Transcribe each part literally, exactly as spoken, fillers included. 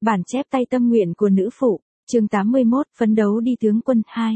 Bản chép tay tâm nguyện của nữ phụ, chương tám mươi mốt, phấn đấu đi tướng quân hai.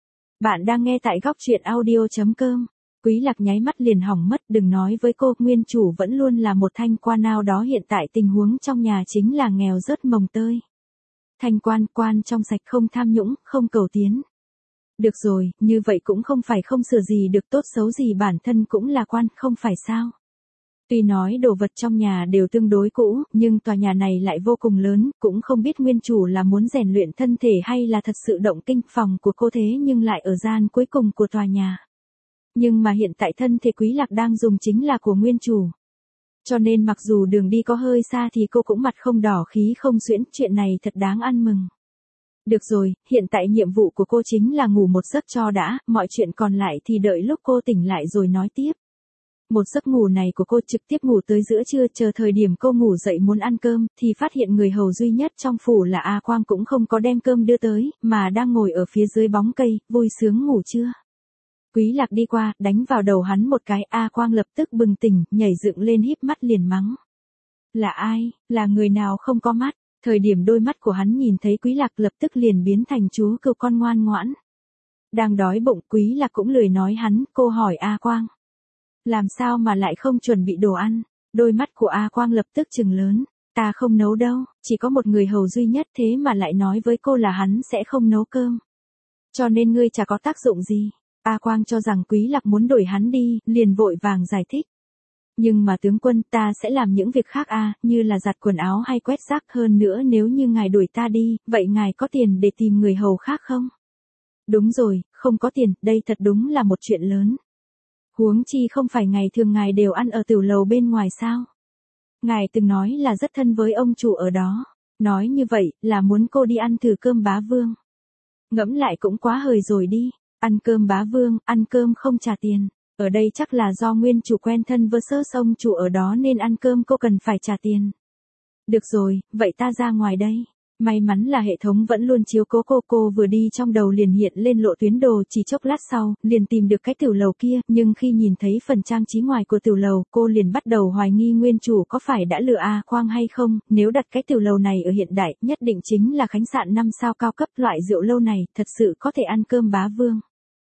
Bạn đang nghe tại góc truyện audio.com. Quý Lạc nháy mắt liền hỏng mất, đừng nói với cô, nguyên chủ vẫn luôn là một thanh quan nào đó, hiện tại tình huống trong nhà chính là nghèo rớt mồng tơi. Thanh quan, quan trong sạch, không tham nhũng, không cầu tiến. Được rồi, như vậy cũng không phải không sửa gì được, tốt xấu gì bản thân cũng là quan, không phải sao? Tuy nói đồ vật trong nhà đều tương đối cũ, nhưng tòa nhà này lại vô cùng lớn, cũng không biết nguyên chủ là muốn rèn luyện thân thể hay là thật sự động kinh. Phòng của cô thế nhưng lại ở gian cuối cùng của tòa nhà. Nhưng mà hiện tại thân thể Quý Lạc đang dùng chính là của nguyên chủ. Cho nên mặc dù đường đi có hơi xa thì cô cũng mặt không đỏ khí không xuyễn, chuyện này thật đáng ăn mừng. Được rồi, hiện tại nhiệm vụ của cô chính là ngủ một giấc cho đã, mọi chuyện còn lại thì đợi lúc cô tỉnh lại rồi nói tiếp. Một giấc ngủ này của cô trực tiếp ngủ tới giữa trưa, chờ thời điểm cô ngủ dậy muốn ăn cơm, thì phát hiện người hầu duy nhất trong phủ là A Quang cũng không có đem cơm đưa tới, mà đang ngồi ở phía dưới bóng cây, vui sướng ngủ trưa. Quý Lạc đi qua, đánh vào đầu hắn một cái, A Quang lập tức bừng tỉnh, nhảy dựng lên híp mắt liền mắng. Là ai, là người nào không có mắt? Thời điểm đôi mắt của hắn nhìn thấy Quý Lạc lập tức liền biến thành chú cừu con ngoan ngoãn. Đang đói bụng, Quý Lạc cũng lười nói hắn, cô hỏi A Quang. Làm sao mà lại không chuẩn bị đồ ăn? Đôi mắt của A Quang lập tức trừng lớn. Ta không nấu đâu, chỉ có một người hầu duy nhất, thế mà lại nói với cô là hắn sẽ không nấu cơm. Cho nên ngươi chả có tác dụng gì. A Quang cho rằng Quý Lạc muốn đuổi hắn đi, liền vội vàng giải thích. Nhưng mà tướng quân, ta sẽ làm những việc khác a, à, như là giặt quần áo hay quét rác, hơn nữa nếu như ngài đuổi ta đi, vậy ngài có tiền để tìm người hầu khác không? Đúng rồi, không có tiền, đây thật đúng là một chuyện lớn. Huống chi không phải ngày thường ngài đều ăn ở tiểu lầu bên ngoài sao? Ngài từng nói là rất thân với ông chủ ở đó. Nói như vậy, là muốn cô đi ăn thử cơm bá vương. Ngẫm lại cũng quá hời rồi đi. Ăn cơm bá vương, ăn cơm không trả tiền. Ở đây chắc là do nguyên chủ quen thân với sơ ông chủ ở đó nên ăn cơm cô cần phải trả tiền. Được rồi, vậy ta ra ngoài đây. May mắn là hệ thống vẫn luôn chiếu cố cô, cô vừa đi trong đầu liền hiện lên lộ tuyến đồ, chỉ chốc lát sau, liền tìm được cái tiểu lầu kia, nhưng khi nhìn thấy phần trang trí ngoài của tiểu lầu, cô liền bắt đầu hoài nghi nguyên chủ có phải đã lừa A Quang hay không, nếu đặt cái tiểu lầu này ở hiện đại, nhất định chính là khách sạn năm sao cao cấp, loại rượu lâu này, thật sự có thể ăn cơm bá vương.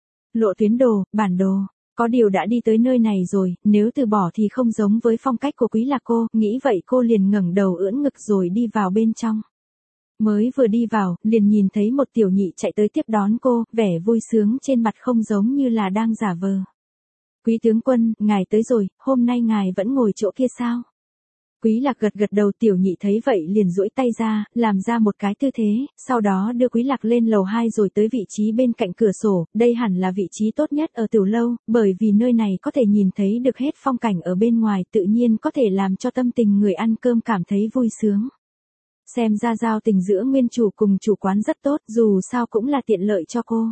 Lộ tuyến đồ, bản đồ. Có điều đã đi tới nơi này rồi, nếu từ bỏ thì không giống với phong cách của Quý Lạc cô, nghĩ vậy cô liền ngẩng đầu ưỡn ngực rồi đi vào bên trong. Mới vừa đi vào, liền nhìn thấy một tiểu nhị chạy tới tiếp đón cô, vẻ vui sướng trên mặt không giống như là đang giả vờ. Quý tướng quân, ngài tới rồi, hôm nay ngài vẫn ngồi chỗ kia sao? Quý Lạc gật gật đầu, tiểu nhị thấy vậy liền duỗi tay ra, làm ra một cái tư thế, sau đó đưa Quý Lạc lên lầu hai rồi tới vị trí bên cạnh cửa sổ, đây hẳn là vị trí tốt nhất ở tiểu lâu, bởi vì nơi này có thể nhìn thấy được hết phong cảnh ở bên ngoài, tự nhiên có thể làm cho tâm tình người ăn cơm cảm thấy vui sướng. Xem ra giao tình giữa nguyên chủ cùng chủ quán rất tốt, dù sao cũng là tiện lợi cho cô.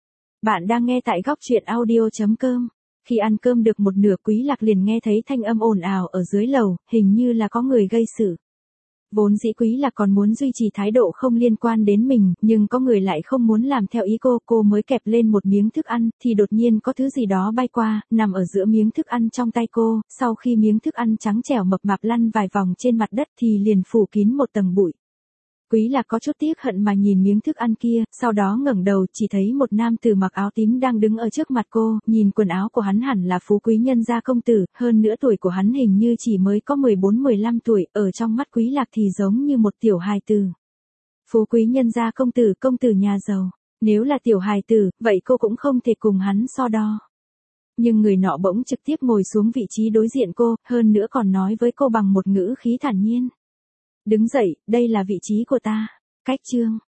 Bạn đang nghe tại góc truyện audio.com. Khi ăn cơm được một nửa, Quý Lạc liền nghe thấy thanh âm ồn ào ở dưới lầu, hình như là có người gây sự. Vốn dĩ Quý Lạc còn muốn duy trì thái độ không liên quan đến mình, nhưng có người lại không muốn làm theo ý cô, cô mới kẹp lên một miếng thức ăn, thì đột nhiên có thứ gì đó bay qua, nằm ở giữa miếng thức ăn trong tay cô, sau khi miếng thức ăn trắng trẻo mập mạp lăn vài vòng trên mặt đất thì liền phủ kín một tầng bụi. Quý Lạc có chút tiếc hận mà nhìn miếng thức ăn kia, sau đó ngẩng đầu chỉ thấy một nam tử mặc áo tím đang đứng ở trước mặt cô, nhìn quần áo của hắn hẳn là phú quý nhân gia công tử, hơn nữa tuổi của hắn hình như chỉ mới có mười bốn mười lăm tuổi, ở trong mắt Quý Lạc thì giống như một tiểu hài tử. Phú quý nhân gia công tử, công tử nhà giàu, nếu là tiểu hài tử, vậy cô cũng không thể cùng hắn so đo. Nhưng người nọ bỗng trực tiếp ngồi xuống vị trí đối diện cô, hơn nữa còn nói với cô bằng một ngữ khí thản nhiên. Đứng dậy, đây là vị trí của ta. Cách chương.